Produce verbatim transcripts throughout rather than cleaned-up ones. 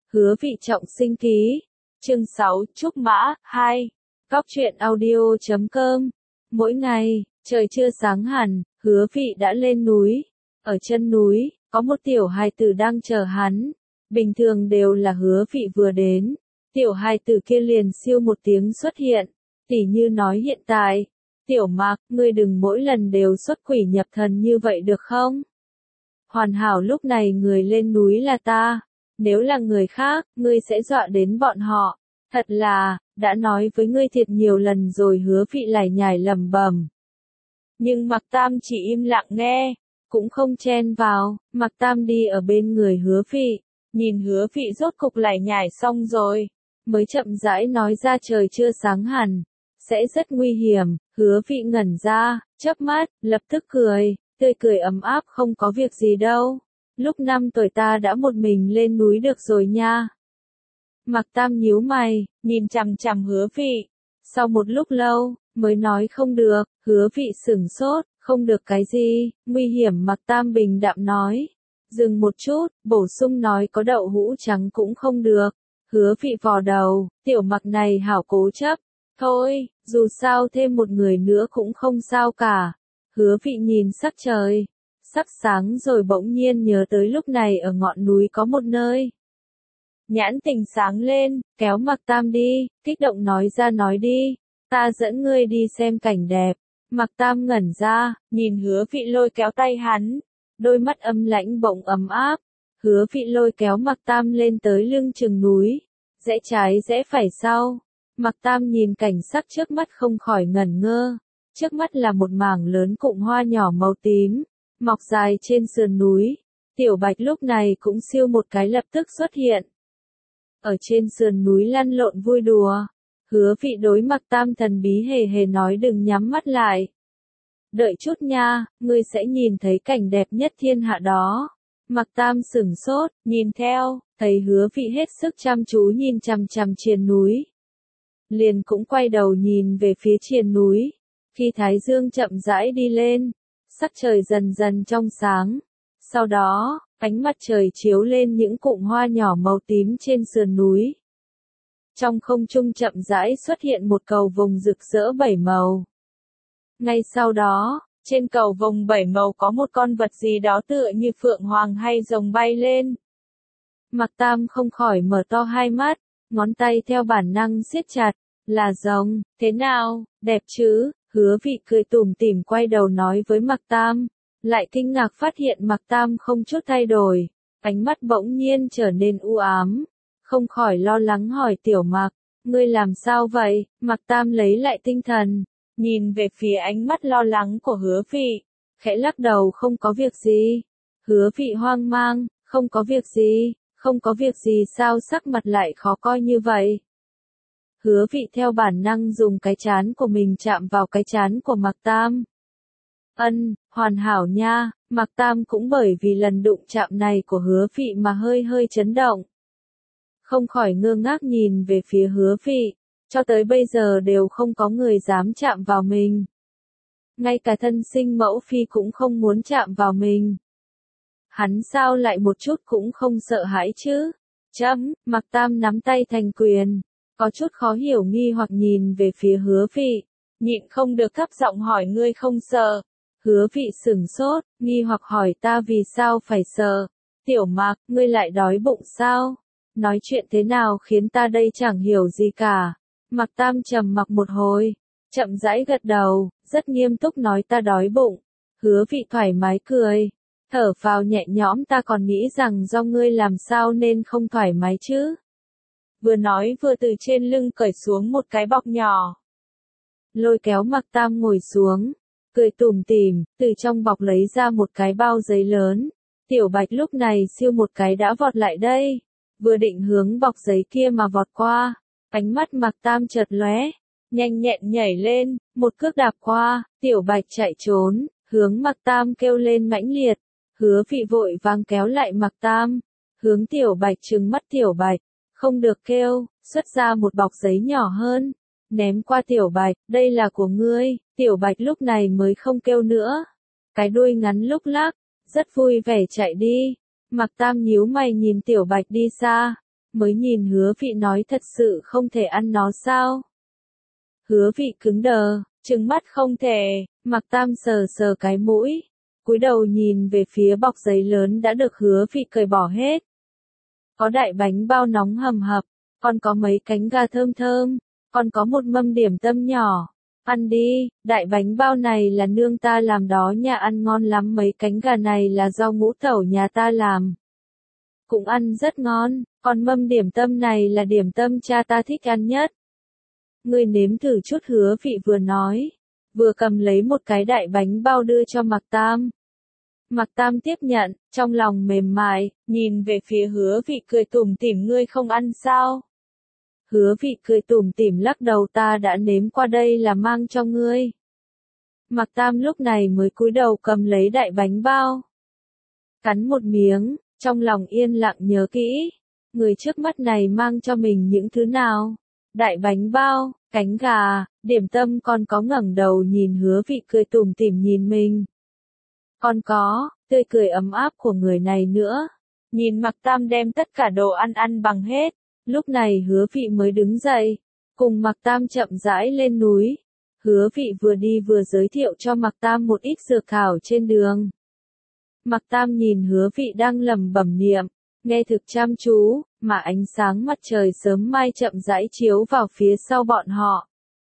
Hứa Vị trọng sinh ký. Chương sáu, Trúc Mã, hai. Góc truyện audio chấm com. Mỗi ngày, trời chưa sáng hẳn, Hứa Vị đã lên núi. Ở chân núi, có một tiểu hài tử đang chờ hắn. Bình thường đều là Hứa Vị vừa đến, tiểu hài tử kia liền siêu một tiếng xuất hiện. Tỉ như nói hiện tại, tiểu Mạc, ngươi đừng mỗi lần đều xuất quỷ nhập thần như vậy được không? Hoàn hảo lúc này người lên núi là ta. Nếu là người khác, ngươi sẽ dọa đến bọn họ. Thật là, đã nói với ngươi thiệt nhiều lần rồi. Hứa Vị lải nhải lẩm bẩm. Nhưng Mạc Tam chỉ im lặng nghe, cũng không chen vào. Mạc Tam đi ở bên người Hứa Vị, nhìn Hứa Vị rốt cục lải nhải xong rồi, mới chậm rãi nói ra trời chưa sáng hẳn, sẽ rất nguy hiểm. Hứa Vị ngẩn ra, chớp mắt, lập tức cười, tươi cười ấm áp. Không có việc gì đâu. Lúc năm tuổi ta đã một mình lên núi được rồi nha. Mạc Tam nhíu mày, nhìn chằm chằm Hứa Vị. Sau một lúc lâu, mới nói không được. Hứa Vị sửng sốt, không được cái gì, nguy hiểm. Mạc Tam bình đạm nói. Dừng một chút, bổ sung nói có đậu hũ trắng cũng không được. Hứa Vị vò đầu, tiểu Mạc này hảo cố chấp. Thôi, dù sao thêm một người nữa cũng không sao cả. Hứa Vị nhìn sắc trời. Sắc sáng rồi bỗng nhiên nhớ tới lúc này ở ngọn núi có một nơi. Nhãn tình sáng lên, kéo Mạc Tam đi, kích động nói ra nói đi, ta dẫn ngươi đi xem cảnh đẹp. Mạc Tam ngẩn ra, nhìn Hứa Vị lôi kéo tay hắn, đôi mắt âm lãnh bỗng ấm áp. Hứa Vị lôi kéo Mạc Tam lên tới lưng chừng núi, rẽ trái rẽ phải sau. Mạc Tam nhìn cảnh sắc trước mắt không khỏi ngẩn ngơ, trước mắt là một mảng lớn cụm hoa nhỏ màu tím, mọc dài trên sườn núi. Tiểu Bạch lúc này cũng siêu một cái lập tức xuất hiện. Ở trên sườn núi lăn lộn vui đùa. Hứa Vị đối Mạc Tam thần bí hề hề nói đừng nhắm mắt lại. Đợi chút nha, ngươi sẽ nhìn thấy cảnh đẹp nhất thiên hạ đó. Mạc Tam sửng sốt, nhìn theo, thấy Hứa Vị hết sức chăm chú nhìn chằm chằm triền núi. Liền cũng quay đầu nhìn về phía triền núi. Khi thái dương chậm rãi đi lên, sắc trời dần dần trong sáng. Sau đó, ánh mặt trời chiếu lên những cụm hoa nhỏ màu tím trên sườn núi. Trong không trung chậm rãi xuất hiện một cầu vồng rực rỡ bảy màu. Ngay sau đó, trên cầu vồng bảy màu có một con vật gì đó tựa như phượng hoàng hay rồng bay lên. Mạc Tam không khỏi mở to hai mắt, ngón tay theo bản năng siết chặt, là rồng, thế nào, đẹp chứ? Hứa Vị cười tủm tỉm quay đầu nói với Mạc Tam, lại kinh ngạc phát hiện Mạc Tam không chút thay đổi, ánh mắt bỗng nhiên trở nên u ám, không khỏi lo lắng hỏi tiểu Mạc, ngươi làm sao vậy? Mạc Tam lấy lại tinh thần, nhìn về phía ánh mắt lo lắng của Hứa Vị, khẽ lắc đầu không có việc gì. Hứa Vị hoang mang, không có việc gì, không có việc gì sao sắc mặt lại khó coi như vậy? Hứa Vị theo bản năng dùng cái trán của mình chạm vào cái trán của Mạc Tam. Ân, hoàn hảo nha. Mạc Tam cũng bởi vì lần đụng chạm này của Hứa Vị mà hơi hơi chấn động. Không khỏi ngơ ngác nhìn về phía Hứa Vị, cho tới bây giờ đều không có người dám chạm vào mình. Ngay cả thân sinh mẫu phi cũng không muốn chạm vào mình. Hắn sao lại một chút cũng không sợ hãi chứ? Chấm, Mạc Tam nắm tay thành quyền. Có chút khó hiểu nghi hoặc nhìn về phía Hứa Vị, nhịn không được thấp giọng hỏi ngươi không sợ. Hứa Vị sửng sốt, nghi hoặc hỏi ta vì sao phải sợ. Tiểu Mạc, ngươi lại đói bụng sao? Nói chuyện thế nào khiến ta đây chẳng hiểu gì cả. Mạc Tam trầm mặc một hồi, chậm rãi gật đầu, rất nghiêm túc nói ta đói bụng. Hứa Vị thoải mái cười, thở phào nhẹ nhõm ta còn nghĩ rằng do ngươi làm sao nên không thoải mái chứ. Vừa nói vừa từ trên lưng cởi xuống một cái bọc nhỏ. Lôi kéo Mạc Tam ngồi xuống, cười tủm tỉm, từ trong bọc lấy ra một cái bao giấy lớn. Tiểu Bạch lúc này siêu một cái đã vọt lại đây, vừa định hướng bọc giấy kia mà vọt qua, ánh mắt Mạc Tam chợt lóe, nhanh nhẹn nhảy lên, một cước đạp qua, Tiểu Bạch chạy trốn, hướng Mạc Tam kêu lên mãnh liệt. Hứa Vị vội vàng kéo lại Mạc Tam, hướng Tiểu Bạch trừng mắt Tiểu Bạch. Không được kêu, xuất ra một bọc giấy nhỏ hơn, ném qua Tiểu Bạch, đây là của ngươi. Tiểu Bạch lúc này mới không kêu nữa, cái đuôi ngắn lúc lắc, rất vui vẻ chạy đi. Mạc Tam nhíu mày nhìn Tiểu Bạch đi xa, mới nhìn Hứa Vị nói thật sự không thể ăn nó sao? Hứa Vị cứng đờ, trừng mắt không thể, Mạc Tam sờ sờ cái mũi, cúi đầu nhìn về phía bọc giấy lớn đã được Hứa Vị cởi bỏ hết. Có đại bánh bao nóng hầm hập, còn có mấy cánh gà thơm thơm, còn có một mâm điểm tâm nhỏ. Ăn đi, đại bánh bao này là nương ta làm đó nhà ăn ngon lắm, mấy cánh gà này là do ngũ tẩu nhà ta làm. Cũng ăn rất ngon, còn mâm điểm tâm này là điểm tâm cha ta thích ăn nhất. Ngươi nếm thử chút, Hứa Vị vừa nói, vừa cầm lấy một cái đại bánh bao đưa cho Mạc Tam. Mạc Tam tiếp nhận, trong lòng mềm mại, nhìn về phía Hứa Vị cười tủm tỉm, ngươi không ăn sao? Hứa Vị cười tủm tỉm lắc đầu, ta đã nếm qua, đây là mang cho ngươi. Mạc Tam lúc này mới cúi đầu cầm lấy đại bánh bao. Cắn một miếng, trong lòng yên lặng nhớ kỹ, người trước mắt này mang cho mình những thứ nào? Đại bánh bao, cánh gà, điểm tâm, còn có ngẩng đầu nhìn Hứa Vị cười tủm tỉm nhìn mình. Còn có, tươi cười ấm áp của người này nữa. Nhìn Mạc Tam đem tất cả đồ ăn ăn bằng hết, lúc này Hứa Vị mới đứng dậy, cùng Mạc Tam chậm rãi lên núi. Hứa Vị vừa đi vừa giới thiệu cho Mạc Tam một ít dược thảo trên đường. Mạc Tam nhìn Hứa Vị đang lẩm bẩm niệm, nghe thực chăm chú, mà ánh sáng mặt trời sớm mai chậm rãi chiếu vào phía sau bọn họ.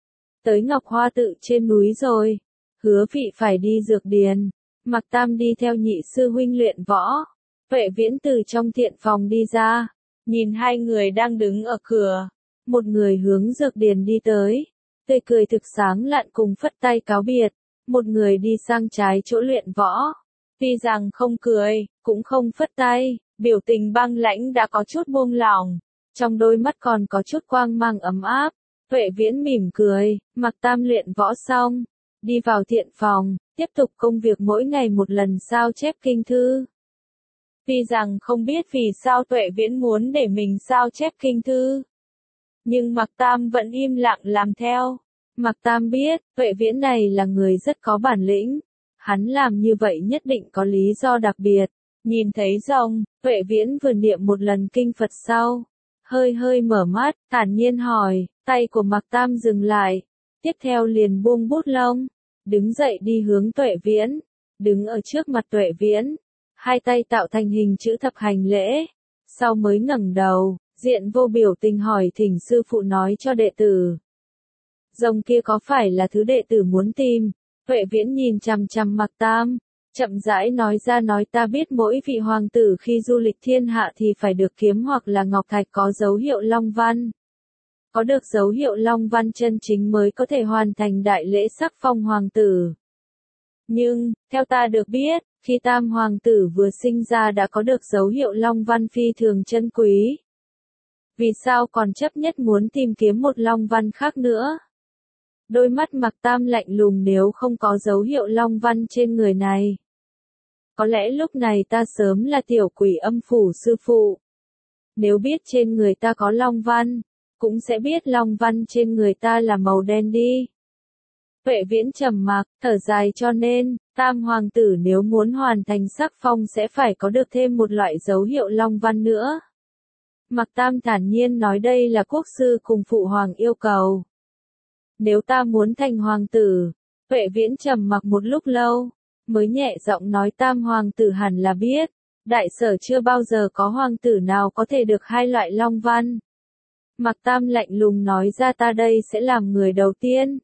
Tới Ngọc Hoa Tự trên núi rồi, Hứa Vị phải đi dược điền. Mạc Tam đi theo nhị sư huynh luyện võ. Vệ Viễn từ trong thiện phòng đi ra, nhìn hai người đang đứng ở cửa. Một người hướng dược điền đi tới, tươi cười thực sáng lạn cùng phất tay cáo biệt. Một người đi sang trái chỗ luyện võ, tuy rằng không cười, cũng không phất tay, biểu tình băng lãnh đã có chút buông lỏng, trong đôi mắt còn có chút quang mang ấm áp. Vệ Viễn mỉm cười, Mạc Tam luyện võ xong, đi vào thiện phòng, tiếp tục công việc mỗi ngày một lần sao chép kinh thư. Tuy rằng không biết vì sao Tuệ Viễn muốn để mình sao chép kinh thư, nhưng Mạc Tam vẫn im lặng làm theo. Mạc Tam biết, Tuệ Viễn này là người rất có bản lĩnh, hắn làm như vậy nhất định có lý do đặc biệt. Nhìn thấy rồng, Tuệ Viễn vừa niệm một lần kinh Phật sau, hơi hơi mở mắt, thản nhiên hỏi, tay của Mạc Tam dừng lại, tiếp theo liền buông bút lông, đứng dậy đi hướng Tuệ Viễn, đứng ở trước mặt Tuệ Viễn, hai tay tạo thành hình chữ thập hành lễ, sau mới ngẩng đầu, diện vô biểu tình hỏi, thỉnh sư phụ nói cho đệ tử. Rồng kia có phải là thứ đệ tử muốn tìm? Tuệ Viễn nhìn chằm chằm Mạc Tam, chậm rãi nói ra, nói ta biết mỗi vị hoàng tử khi du lịch thiên hạ thì phải được kiếm hoặc là ngọc thạch có dấu hiệu long văn. Có được dấu hiệu long văn chân chính mới có thể hoàn thành đại lễ sắc phong hoàng tử. Nhưng, theo ta được biết, khi tam hoàng tử vừa sinh ra đã có được dấu hiệu long văn phi thường chân quý. Vì sao còn chấp nhất muốn tìm kiếm một long văn khác nữa? Đôi mắt Mạc Tam lạnh lùng, nếu không có dấu hiệu long văn trên người này, có lẽ lúc này ta sớm là tiểu quỷ âm phủ sư phụ. Nếu biết trên người ta có long văn, cũng sẽ biết long văn trên người ta là màu đen đi. Vệ Viễn trầm mặc, thở dài, cho nên, tam hoàng tử nếu muốn hoàn thành sắc phong sẽ phải có được thêm một loại dấu hiệu long văn nữa. Mạc Tam thản nhiên nói, đây là quốc sư cùng phụ hoàng yêu cầu. Nếu ta muốn thành hoàng tử, Vệ Viễn trầm mặc một lúc lâu, mới nhẹ giọng nói, tam hoàng tử hẳn là biết, đại sở chưa bao giờ có hoàng tử nào có thể được hai loại long văn. Mạc Tam lạnh lùng nói ra, ta đây sẽ làm người đầu tiên.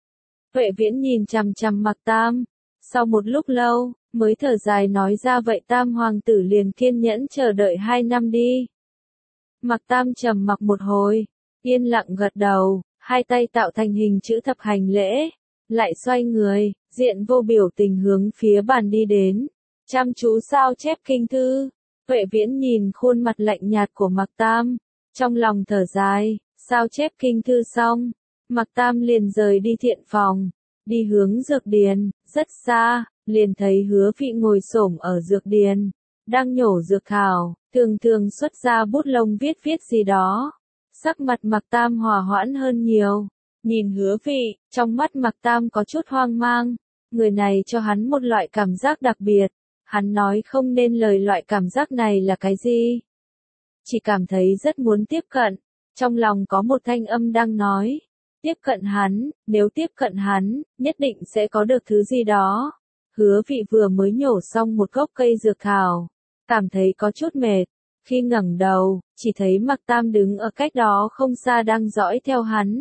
Vệ Viễn nhìn chằm chằm Mạc Tam, sau một lúc lâu, mới thở dài nói ra, vậy tam hoàng tử liền kiên nhẫn chờ đợi hai năm đi. Mạc Tam trầm mặc một hồi, yên lặng gật đầu, hai tay tạo thành hình chữ thập hành lễ, lại xoay người, diện vô biểu tình hướng phía bàn đi đến, chăm chú sao chép kinh thư. Vệ Viễn nhìn khuôn mặt lạnh nhạt của Mạc Tam, trong lòng thở dài, sao chép kinh thư xong, Mạc Tam liền rời đi thiện phòng, đi hướng dược điền, rất xa, liền thấy Hứa Vị ngồi xổm ở dược điền, đang nhổ dược thảo, thường thường xuất ra bút lông viết viết gì đó. Sắc mặt Mạc Tam hòa hoãn hơn nhiều, nhìn Hứa Vị, trong mắt Mạc Tam có chút hoang mang, người này cho hắn một loại cảm giác đặc biệt, hắn nói không nên lời loại cảm giác này là cái gì. chỉ cảm thấy rất muốn tiếp cận. Trong lòng có một thanh âm đang nói, tiếp cận hắn, nếu tiếp cận hắn, nhất định sẽ có được thứ gì đó. Hứa Vị vừa mới nhổ xong một gốc cây dược thảo, cảm thấy có chút mệt. Khi ngẩng đầu, chỉ thấy Mạc Tam đứng ở cách đó không xa đang dõi theo hắn.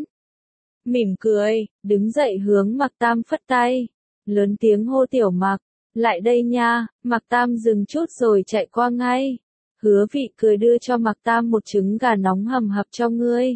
Mỉm cười, đứng dậy hướng Mạc Tam phất tay, lớn tiếng hô Tiểu Mạc, lại đây nha. Mạc Tam dừng chút rồi chạy qua ngay. Hứa Vị cười đưa cho Mạc Tam một trứng gà nóng hầm hập cho ngươi.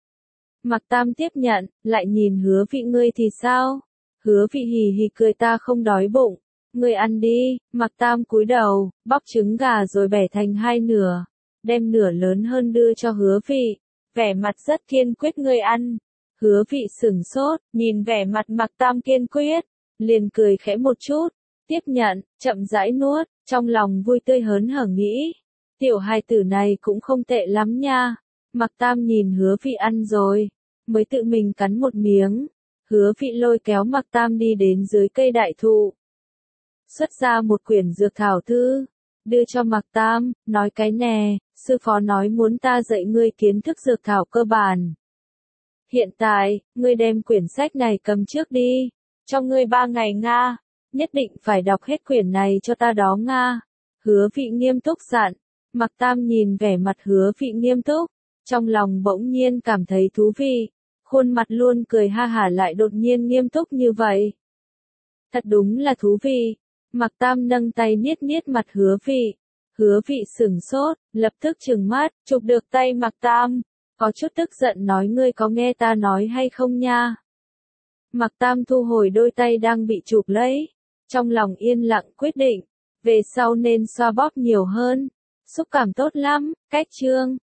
Mạc Tam tiếp nhận, lại nhìn Hứa Vị, ngươi thì sao? Hứa Vị hì hì cười, ta không đói bụng. Ngươi ăn đi. Mạc Tam cúi đầu, bóc trứng gà rồi bẻ thành hai nửa, đem nửa lớn hơn đưa cho Hứa Vị, vẻ mặt rất kiên quyết, ngươi ăn. Hứa Vị sửng sốt, nhìn vẻ mặt Mạc Tam kiên quyết, liền cười khẽ một chút, tiếp nhận, chậm rãi nuốt, trong lòng vui tươi hớn hở nghĩ, tiểu hài tử này cũng không tệ lắm nha. Mạc Tam nhìn Hứa Vị ăn rồi, mới tự mình cắn một miếng. Hứa Vị lôi kéo Mạc Tam đi đến dưới cây đại thụ, xuất ra một quyển dược thảo thư, đưa cho Mạc Tam, nói cái nè, sư phó nói muốn ta dạy ngươi kiến thức dược thảo cơ bản. Hiện tại, ngươi đem quyển sách này cầm trước đi, cho ngươi ba ngày Nga, nhất định phải đọc hết quyển này cho ta đó Nga. Hứa Vị nghiêm túc dặn. Mạc Tam nhìn vẻ mặt Hứa Vị nghiêm túc, trong lòng bỗng nhiên cảm thấy thú vị, khuôn mặt luôn cười ha hả lại đột nhiên nghiêm túc như vậy. Thật đúng là thú vị. Mạc Tam nâng tay niết niết mặt Hứa Vị. Hứa Vị sửng sốt, lập tức trừng mắt, chụp được tay Mạc Tam, có chút tức giận nói, ngươi có nghe ta nói hay không nha? Mạc Tam thu hồi đôi tay đang bị chụp lấy, trong lòng yên lặng quyết định, về sau nên xoa bóp nhiều hơn, xúc cảm tốt lắm. Cách chương